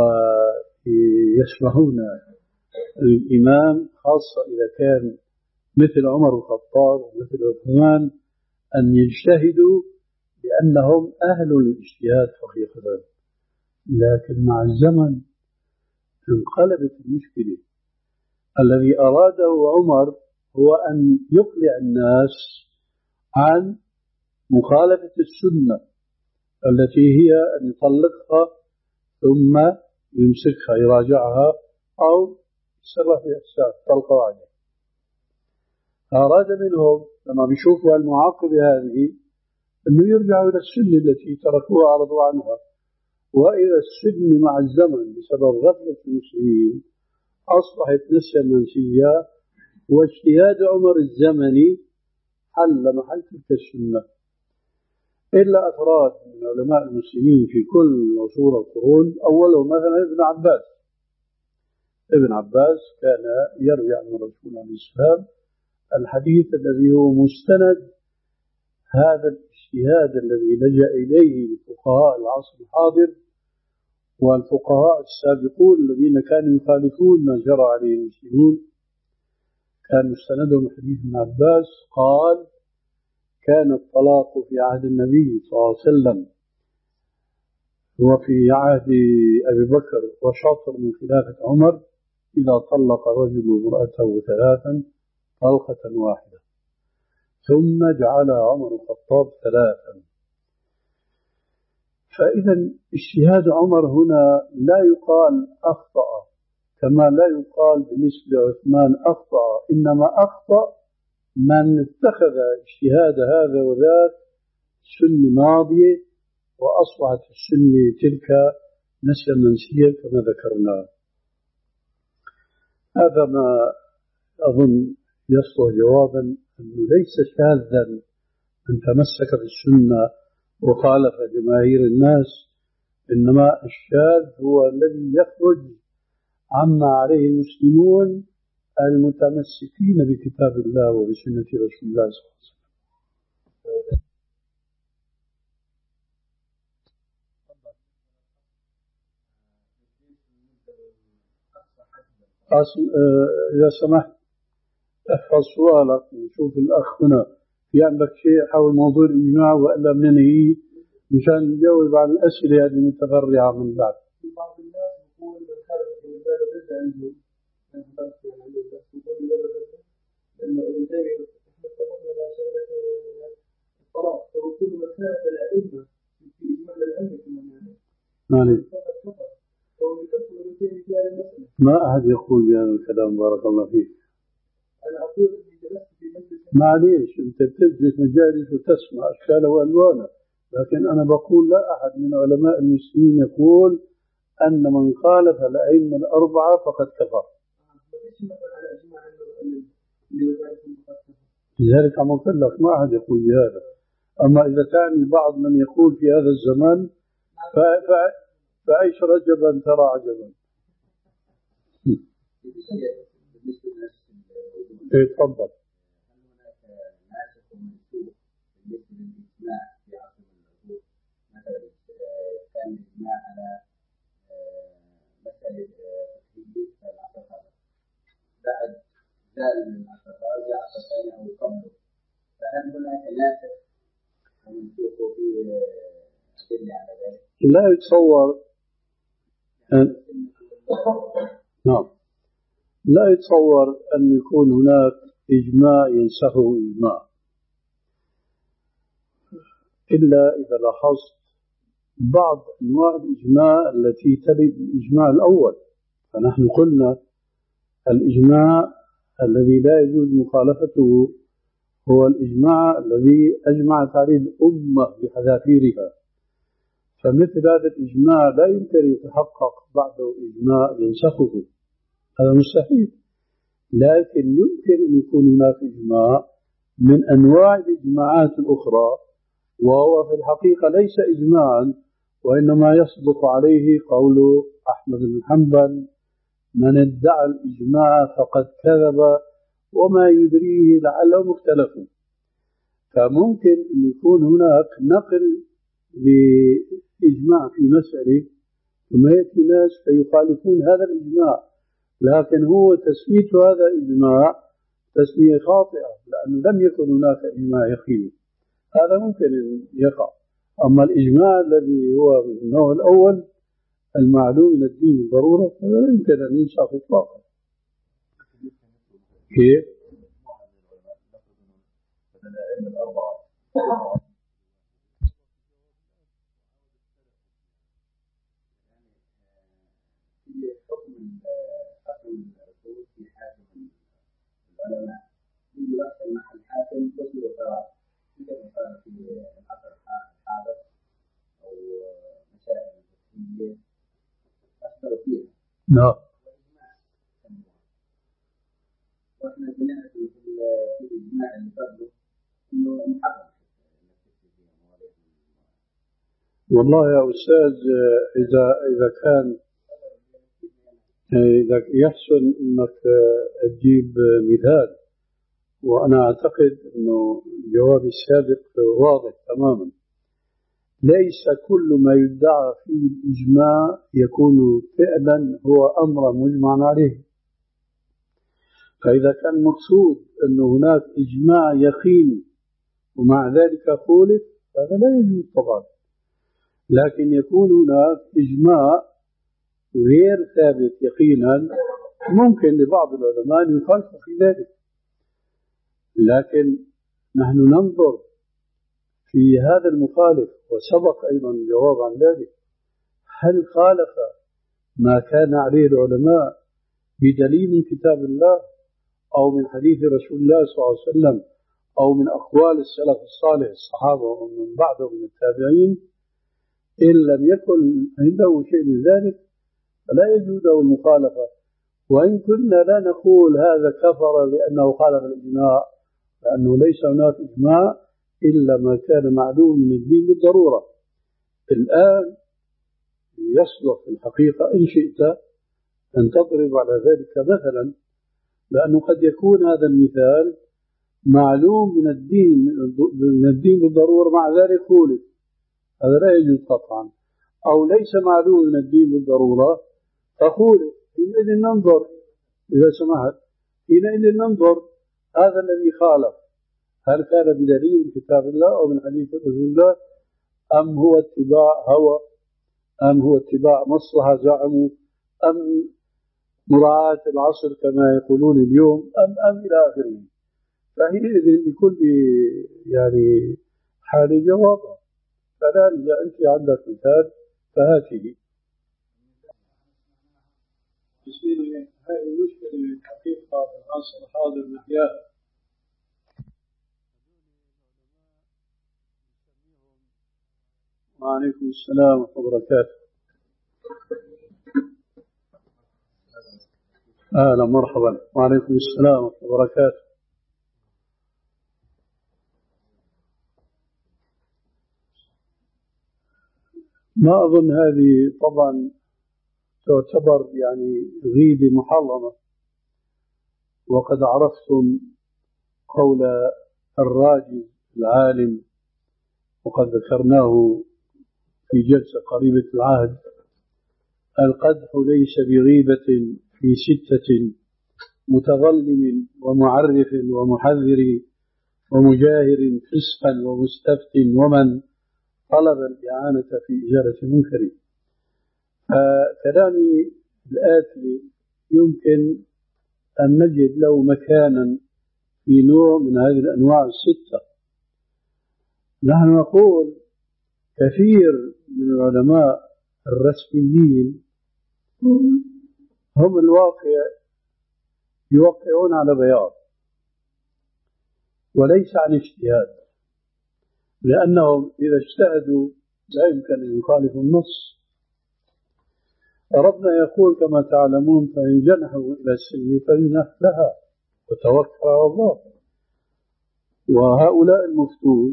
[SPEAKER 1] ويشبهون الإمام خاصة إذا كان مثل عمر الخطاب ومثل عثمان أن يجتهدوا لأنهم أهل الاجتهاد حقيقة. لكن مع الزمن انقلبت المشكلة. الذي أراده عمر هو أن يقلع الناس عن مخالفة السنة التي هي أن يطلقها ثم يمسكها يراجعها أو يسرح في إحسان طلقة واحدة. أراد منهم لما بيشوفوا المعاقبة هذه أنه يرجعوا إلى السنة التي تركوها عرضوا عنها. وإلى السنة مع الزمن بسبب غفلة المسلمين أصبحت نسيا منسيا، واجتهاد عمر الزمني حل محل تلك السنة. إلا أفراد من علماء المسلمين في كل عصور القرون، أولهم مثلا ابن عباس. ابن عباس كان يروي عن الرسول عليه السلام الحديث الذي هو مستند هذا الاجتهاد الذي لجأ إليه فقهاء العصر الحاضر والفقهاء السابقون الذين كانوا يخالفون ما جرى عليه المسلمون. كان مستندهم حديث ابن عباس قال: كان الطلاق في عهد النبي صلى الله عليه وسلم وفي عهد أبي بكر وشطر من خلافة عمر إذا طلق رجل امرأته ثلاثا طلقة واحدة، ثم جعل عمر الخطاب ثلاثا. فإذا اجتهاد عمر هنا لا يقال أخطأ كما لا يقال بالنسبة لعثمان أخطأ، إنما أخطأ من اتخذ اجتهاد هذا وذاك سنة ماضية وأصبحت السنة تلك نسيا منسيا كما ذكرنا. هذا ما أظن يصلح جوابا أنه ليس شاذا أن تمسك بالسنة وخالف جماهير الناس، إنما الشاذ هو الذي يخرج عما عليه المسلمون المتمسكين بكتاب الله وبسنة رسول الله صلى الله عليه وسلم. إذا سمحت احفظ سؤالك نشوف الأخ هنا في عندك شيء حول موضوع الإجماع وإلا منهي مشان نجاوب على الأسئلة هذه المتفرعة من بعد.
[SPEAKER 2] بعض الناس يقول من خالف الإنسان ضد عندهم من خالف الإنسان يقول لماذا ضد؟ لأنه الإنسان إحنا اتفقنا على شغلة الطلاق، فكل من خالف الأئمة في إجماع الأئمة كمان يعني. فقط فقط. فهو يكفر الإنسان في هذه المسألة.
[SPEAKER 1] ما أحد يقول بهذا الكلام بارك الله فيك.
[SPEAKER 2] أنا أقول إني جلست في مجلس.
[SPEAKER 1] معليش أنت بتجلس مجالس وتسمع أشكال وألوانه، لكن أنا بقول لا أحد من علماء المسلمين يقول أن من خالف الأئمة الأربعة فقد كفر. لذلك عم أقول لك ما أحد يقول بهذا. أما إذا تعني بعض من يقول في هذا الزمان فعيش رجبا ترى عجبا. إيه تفضل.
[SPEAKER 3] كان الإجماع على مسألة تحديد العصر الرابع بعد زال من العصر الرابع عصر ثاني أو قبله، فهل هناك ناسخ ومنسوخ في أدلة على ذلك؟
[SPEAKER 1] لا يتصور أن نعم لا يتصور أن يكون هناك إجماع ينسخه إجماع، إلا إذا لاحظت بعض أنواع الإجماع التي تلي الإجماع الأول. فنحن قلنا الإجماع الذي لا يجوز مخالفته هو الإجماع الذي أجمعت عليه الأمة بحذافيرها، فمثل هذا الإجماع لا يمكن يتحقق بعده إجماع ينسخه، هذا مستحيل. لكن يمكن أن يكون هناك إجماع من أنواع الإجماعات الأخرى، وهو في الحقيقة ليس إجماعا، وإنما يصدق عليه قول أحمد بن حنبل: من ادعى الإجماع فقد كذب وما يدريه لعله مختلف. فممكن أن يكون هناك نقل لإجماع في مسألة ثم يأتي ناس فيخالفون هذا الإجماع، لكن هو تسميت هذا إجماع تسمية خاطئة، لأنه لم يكن هناك إجماع يقيني. هذا ممكن أن يقع. أما الإجماع الذي هو من النوع الأول المعلوم من الدين بالضرورة فلا يمكن أن ينسخ إطلاقا. كيف؟
[SPEAKER 3] العلماء يجي وقت مع الحاكم تصل قرار مثل ما صار في العصر الحاضر أو مسائل الفقهية أثروا فيها.
[SPEAKER 1] نعم.
[SPEAKER 3] وإحنا بنعرف في الإجماع اللي قبله إنه محرم.
[SPEAKER 1] والله يا أستاذ إذا إذا كان إذا يحسن أنك تجيب مثال، وأنا أعتقد أنه جوابي السابق واضح تماما. ليس كل ما يدعى فيه الإجماع يكون فعلا هو أمر مجمع عليه. فإذا كان مقصود أن هناك إجماع يقيني ومع ذلك خولف هذا لا يجوز طبعا. لكن يكون هناك إجماع غير ثابت يقينا، ممكن لبعض العلماء يخالف في ذلك، لكن نحن ننظر في هذا المخالف، وسبق أيضا الجواب عن ذلك، هل خالف ما كان عليه العلماء بدليل من كتاب الله أو من حديث رسول الله صلى الله عليه وسلم أو من أقوال السلف الصالح الصحابة ومن بعدهم من التابعين؟ إن لم يكن عنده شيء من ذلك فلا يجوز له المخالفة. وإن كنا لا نقول هذا كفر لأنه خالف الإجماع، لأنه ليس هناك إجماع إلا ما كان معلوم من الدين بالضرورة. الآن يصلح في الحقيقة إن شئت أن تضرب على ذلك مثلا، لأنه قد يكون هذا المثال معلوم من الدين من الدين بالضرورة مع ذلك خولف، هذا لا يجوز قطعا. أو ليس معلوم من الدين بالضرورة فخولف، حينئذ ننظر إذا سمحت حينئذ ننظر هذا الذي خالف هل كان بدليل من كتاب الله أو من حديث رسول الله، أم هو اتباع هوى، أم هو اتباع مصلحة زعموا، أم مراعاة العصر كما يقولون اليوم، أم أم إلى آخره. فحينئذ لكل يعني حال جواب. فالآن إذا أنت عندك مثال فهاته. هذه المشكلة في الحقيقة في العصر الحاضر نحياها. وعليكم السلام ورحمة الله وبركاته. أهلا مرحبا. وعليكم السلام ورحمة الله وبركاته. ما أظن هذه طبعا تعتبر يعني غيبة محرمة، وقد عرفتم قول الراجل العالم وقد ذكرناه في جلسة قريبة العهد: القدح ليس بغيبة في ستة متظلم ومعرف ومحذر ومجاهر فسقا ومستفت ومن طلب الإعانة في إزالة منكر. فكلامي الآتي يمكن أن نجد له مكانا في نوع من هذه الأنواع الستة. نحن نقول كثير من العلماء الرسميين هم الواقع يوقعون على بياض وليس عن اجتهاد، لأنهم إذا اجتهدوا لا يمكن أن يخالفوا النص. ربنا يقول كما تعلمون: فإن جنحوا إلى السلم فجنح لها وتوكل على الله. وهؤلاء المفتون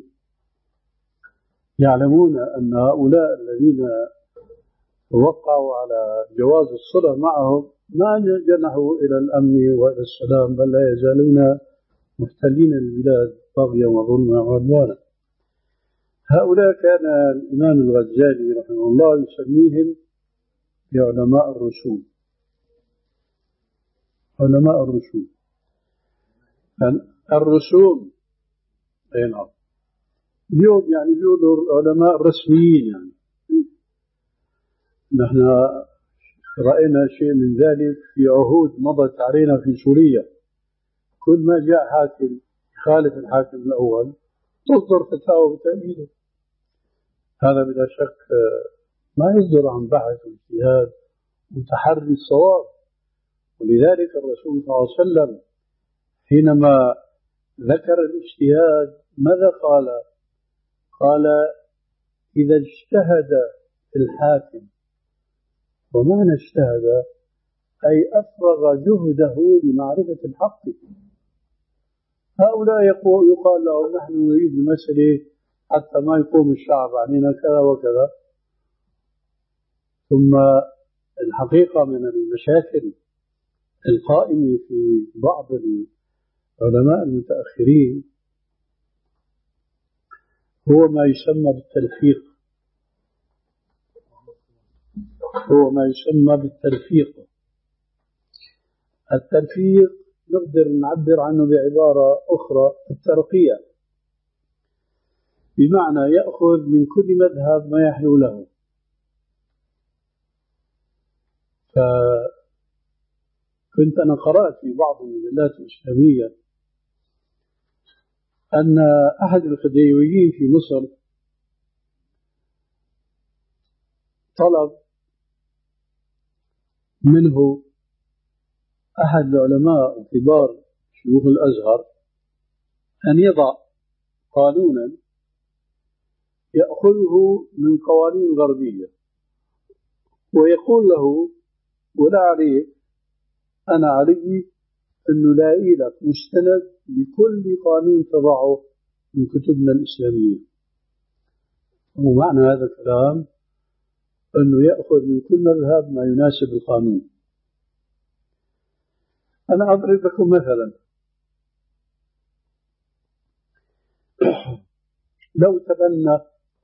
[SPEAKER 1] يعلمون أن هؤلاء الذين وقعوا على جواز الصلة معهم ما جنحوا إلى الأمن وإلى السلام، بل لا يزالون محتلين البلاد طغيا وظلما وعدوانا. هؤلاء كان الإمام الغزالي رحمه الله يسميهم بعلماء الرسول. علماء الرسول الرسوم. أي نعم. اليوم يعني بيقولوا العلماء الرسميين، يعني نحن رأينا شيء من ذلك في عهود مضت علينا في سوريا. كل ما جاء حاكم خالف الحاكم الأول تصدر فتاوى بتأييده. هذا بلا شك ما يصدر عن بحث واجتهاد وتحري الصواب. ولذلك الرسول صلى الله عليه وسلم حينما ذكر الاجتهاد ماذا قال؟ قال: إذا اجتهد الحاكم. ومعنى اجتهد أي أفرغ جهده لمعرفة الحق. هؤلاء يقال لهم: نحن نريد المسألة حتى ما يقوم الشعب علينا كذا وكذا. ثم الحقيقة من المشاكل القائمة في بعض العلماء المتأخرين هو ما يسمى بالتلفيق. هو ما يسمى بالتلفيق. التلفيق نقدر نعبر عنه بعبارة أخرى: الترقية، بمعنى يأخذ من كل مذهب ما يحلو له. فكنت أنا قرأت في بعض المجلات الإسلامية أن أحد الخديويين في مصر طلب منه أحد العلماء وكبار شيوخ الأزهر أن يضع قانونا يأخذه من قوانين غربية ويقول له: ولا عليك، أنا علي أنه لاقي لك مستند لكل قانون تضعه من كتبنا الإسلامية. ومعنى هذا الكلام أنه يأخذ من كل مذهب ما يناسب القانون. أنا أضرب لكم مثلا: لو تبنى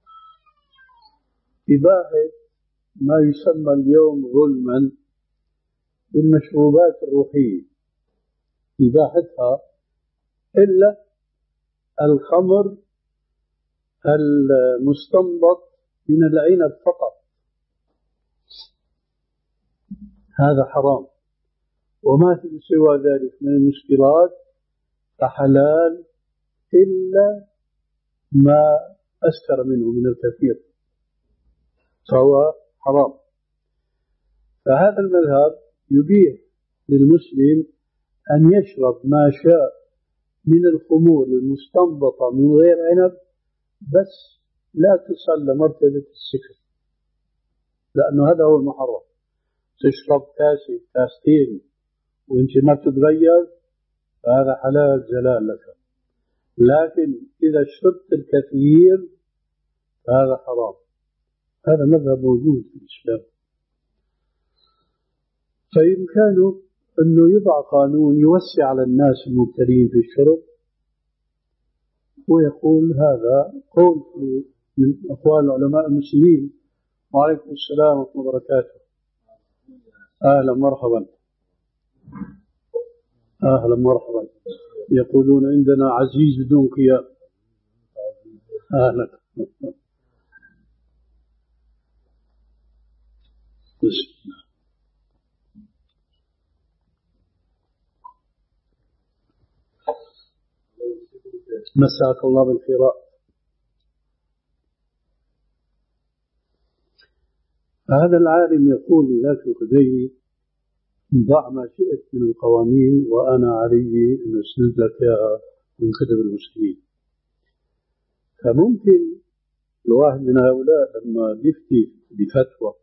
[SPEAKER 1] إباحة ما يسمى اليوم ظلما بالمشروبات الروحية، إباحتها إلا الخمر المستنبط من العنب فقط، هذا حرام، وما في سوى ذلك من المسكرات فحلال إلا ما أسكر منه من الكثير فهو حرام. فهذا المذهب يبيح للمسلم أن يشرب ما شاء من الخمور المستنبطة من غير عنب، بس لا تصل لمرتبة السكر، لأنه هذا هو المحرم. تشرب كاسة كاستين وانت ما تتغير فهذا حلال جلال لك، لكن إذا شربت الكثير فهذا حرام. هذا مذهب موجود في الإسلام. فإمكانه أنه يضع قانون يوسع على الناس المبتلين في الشرب، ويقول هذا قول من أقوال علماء المسلمين. وعليكم السلام ورحمة الله وبركاته. أهلا مرحبا. أهلا مرحبا. يقولون عندنا عزيز بدون قيام. أهلا. مساك الله بالخيرات. هذا العالم يقول لذاك الخديوي: ضع ما شئت من القوانين وأنا علي أن أسند لك إياها من كتب المسلمين. فممكن الواحد من هؤلاء لما يفتي بفتوى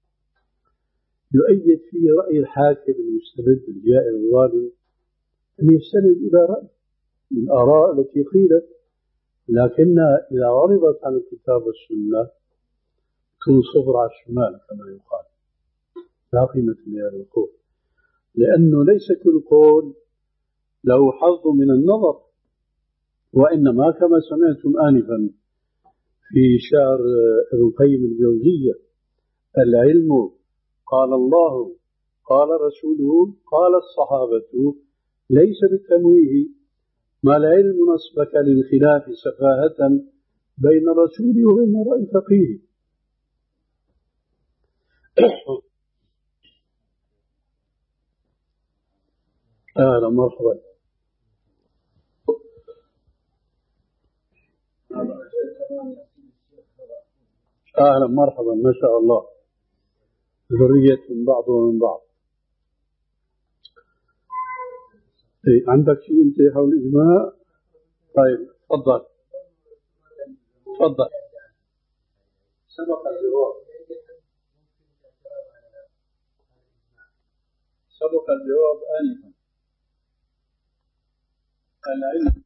[SPEAKER 1] يؤيد فيه رأي الحاكم المستبد الجائر الظالم أن يستند إلى رأي من الآراء التي قيلت، لكنها إذا عرضت على الكتاب والسنة تكون صفر على الشمال كما يقال، لا قيمة لهذا القول، لأنه ليس كل قول له حظ من النظر، وإنما كما سمعتم آنفا في شعر ابن القيم الجوزية: العلم قال الله قال رسوله قال الصحابة، ليس بالتمويه ما العلم نصبك للخلاف سفاهة بين الرسول وبين رأي فقيه. أهلا مرحبا. أهلا مرحبا، ما شاء الله، ذرية من بعض ومن بعض. إيه عندك شيء أنت حول الإجماع؟ طيب تفضل تفضل. سبق الجواب سبق الجواب آنفا. العلم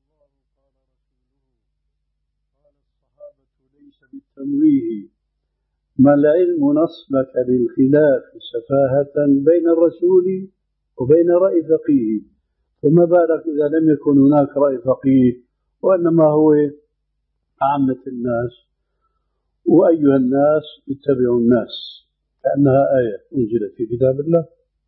[SPEAKER 1] ليس بالتمويه. ما العلم نصبك للخلاف سفاهة بين الرسول وبين رأي فقيه، وما بالك إذا لم يكن هناك رأي فقيه وإنما هو عامة الناس، وأيها الناس اتبعوا الناس، كأنها آية أنزلت في كتاب الله.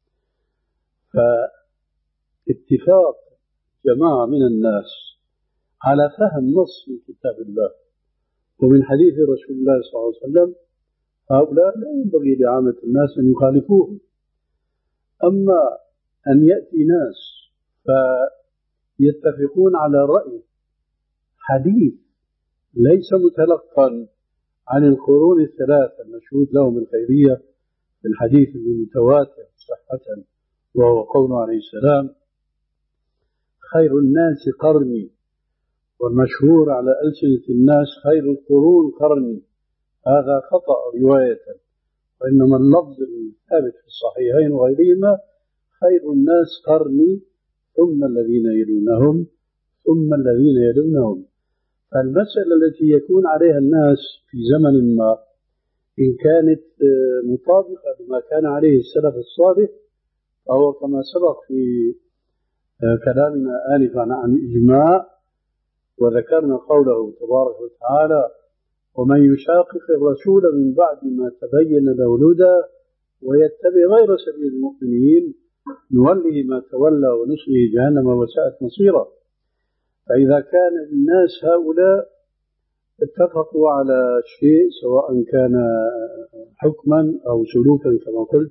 [SPEAKER 1] فاتفاق جماعة من الناس على فهم نص من كتاب الله ومن حديث رسول الله صلى الله عليه وسلم، هؤلاء لا ينبغي لعامة الناس أن يخالفوهم. أما أن يأتي ناس فيتفقون على رأي حديث ليس متلقا عن القرون الثلاثة المشهود لهم الخيرية في الحديث المتواتر صحة، وهو قوله عليه السلام: خير الناس قرني، والمشهور على ألسنة الناس خير القرون قرني. هذا خطأ رواية، وإنما اللفظ الثابت في الصحيحين وغيرهما خير الناس قرني ثم الذين يلونهم ثم الذين يلونهم. فالمسألة التي يكون عليها الناس في زمن ما إن كانت مطابقة لما كان عليه السلف الصالح، فهو كما سبق في كلامنا آنفا عن إجماع، وذكرنا قوله تبارك وتعالى: ومن يشاقق الرسول من بعد ما تبين له الهدى ويتبع غير سبيل المؤمنين نوله ما تولى ونصله جهنم وساءت مصيرا. فإذا كان الناس هؤلاء اتفقوا على شيء سواء كان حكما أو سلوكا كما قلت،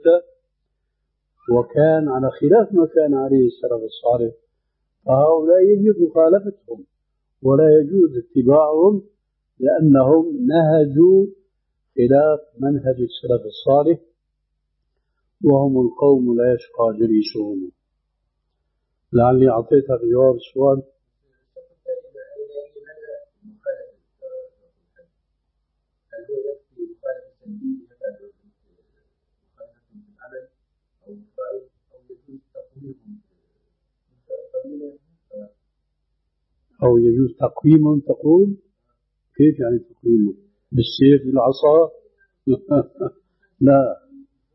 [SPEAKER 1] وكان على خلاف ما كان عليه السلف الصالح، فهؤلاء يجب مخالفتهم ولا يجوز اتباعهم، لأنهم نهجوا خلاف منهج السلف الصالح، وهم القوم لا يشقى جليسهم. لعلي أعطيتك جواب السؤال. أو يجوز تقويم تقول؟ كيف يعني تقويم؟ بالسيف بالعصا؟ لا،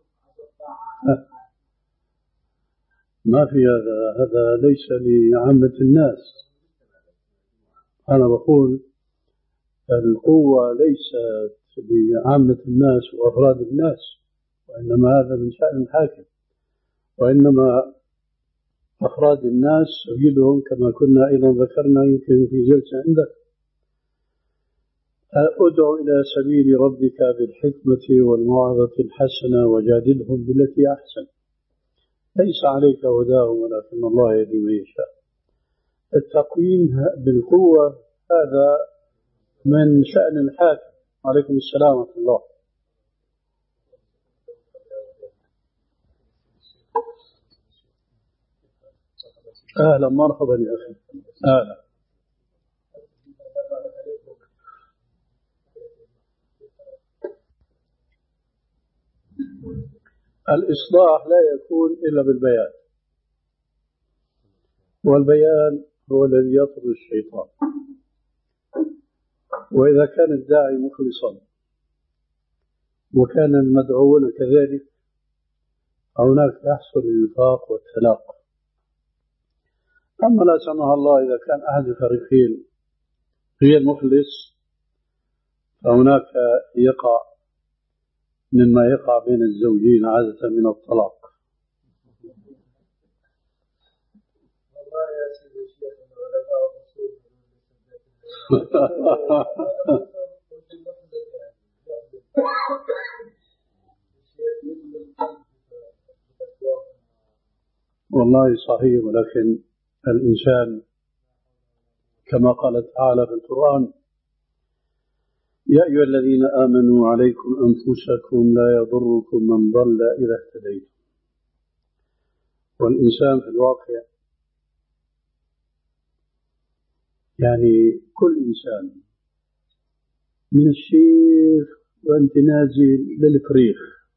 [SPEAKER 1] ما في هذا، هذا ليس لعامة الناس. أنا بقول القوة ليست لعامة الناس وأفراد الناس، وإنما هذا من شأن الحاكم، وإنما أفراد الناس أجدهم كما كنا أيضا ذكرنا يمكن في جلسة عندك: أدعو إلى سبيل ربك بالحكمة والموعظة الحسنة وجادلهم بالتي أحسن، ليس عليك هداهم ولكن الله يهدي من يشاء. التقويم بالقوة هذا من شأن الحاكم. عليكم السلام ورحمة الله. أهلا مرحبا يا أخي. أهلا. الإصلاح لا يكون إلا بالبيان، والبيان هو الذي يطرد الشيطان. وإذا كان الداعي مخلصا وكان المدعوون كذلك، هناك يحصل الوفاق والتلاق. أما لا سمح الله إذا كان أحد الفريقين غير مخلص، فهناك يقع مما يقع بين الزوجين عادة من الطلاق.
[SPEAKER 2] يا سيدي الشيخ العلماء والرسول
[SPEAKER 1] والله صحيح، ولكن الإنسان كما قال تعالى في القرآن: يا أيها الذين آمنوا عليكم أنفسكم لا يضركم من ضل إذا اهتديتم. والإنسان في الواقع يعني كل إنسان من الشيخ وأنت نازل للفريخ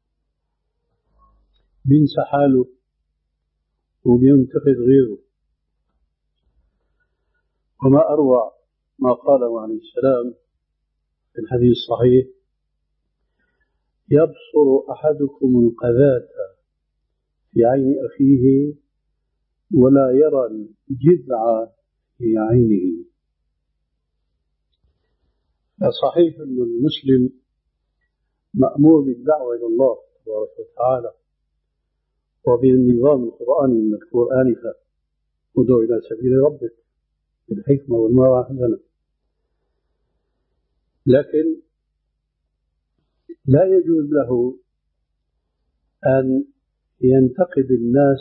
[SPEAKER 1] بينسى حاله وبينتقد غيره. وما أروع ما قاله عليه السلام في الحديث الصحيح: يبصر أحدكم القذاة في عين أخيه ولا يرى الجذع في عينه. فصحيح أن المسلم مأمور بالدعوة إلى الله تبارك وتعالى وبالنظام القرآني المذكور آنفا: ادعو إلى سبيل ربك بالحكمة والموعظة الحسنة. لكن لا يجوز له أن ينتقد الناس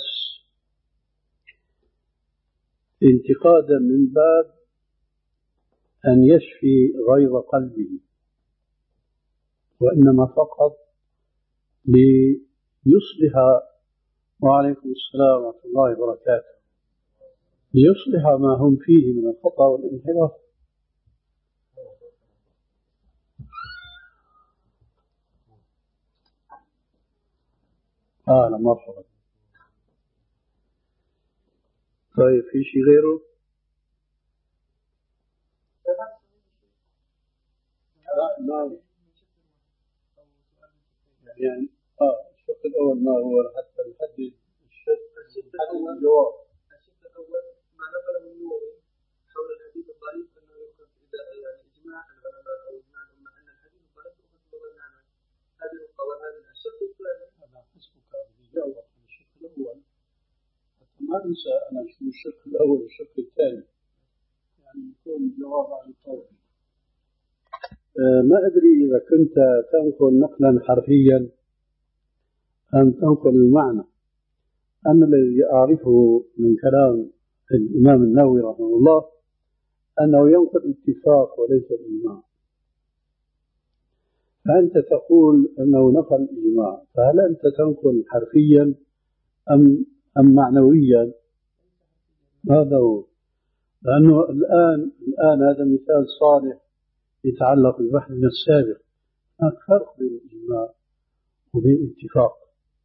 [SPEAKER 1] انتقادا من باب أن يشفي غيظ قلبه، وإنما فقط ليصلح، وعليكم السلام ورحمة الله وبركاته، ليصلح ما هم فيه من الخطأ والانحراف. آه أنا مرحبا. طيب في شيء غيره؟ لا لا يعني آه الشق الأول ما هو حتى نحدد الشق نحدد الجواب.
[SPEAKER 2] الشق الأول ما نقله النووي حول الحديث الضعيف أنه يؤخذ إذا يعني إجماع العلماء أو إجماع الأمة أن الحديث الضعيف يؤخذ بظنانا. هذه القواعد. الشق الثاني
[SPEAKER 1] هذا حسبك بالجواب عن الشق الأول حتى ما ننسى أنا شو الشق الأول والشق الثاني، يعني يكون الجواب عن الطول. ما أدري إذا كنت تنقل نقلا حرفيا أم تنقل المعنى. أما الذي أعرفه من كلام الإمام النووي رحمه الله أنه ينقل اتفاق وليس الإجماع. فأنت تقول أنه نقل الإجماع، فهل أنت تنقل حرفيا أم أم معنويا؟ هذا هو. لأنه الآن الآن هذا مثال صالح يتعلق ببحثنا السابق. هناك فرق بين الإجماع وبين الاتفاق.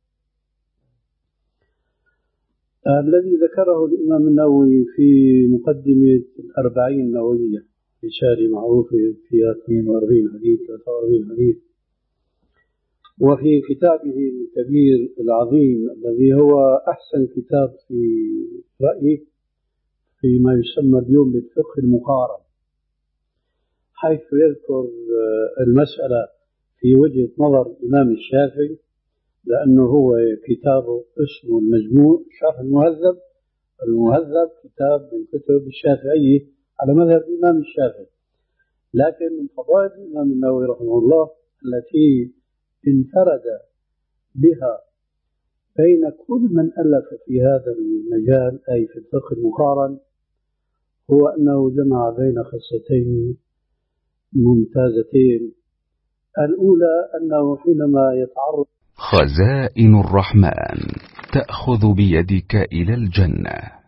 [SPEAKER 1] الذي ذكره الإمام النووي في مقدمة الأربعين النووية، رسالة معروفة فيها اثنين وأربعين حديث ثلاثة وأربعين حديث، وفي كتابه الكبير العظيم الذي هو أحسن كتاب في رأيي فيما يسمى اليوم بالفقه المقارن، حيث يذكر المسألة في وجهة نظر الإمام الشافعي، لأنه هو كتابه اسمه المجموع شرح المهذب. المهذب كتاب من كتب الشافعية على مذهب الإمام الشافعي، لكن من فضائل الإمام النووي رحمه الله التي انفرد بها بين كل من ألف في هذا المجال أي في الفقه المقارن هو أنه جمع بين خصتين ممتازتين. الأولى أنه حينما يتعرض
[SPEAKER 4] خزائن الرحمن تأخذ بيدك إلى الجنة.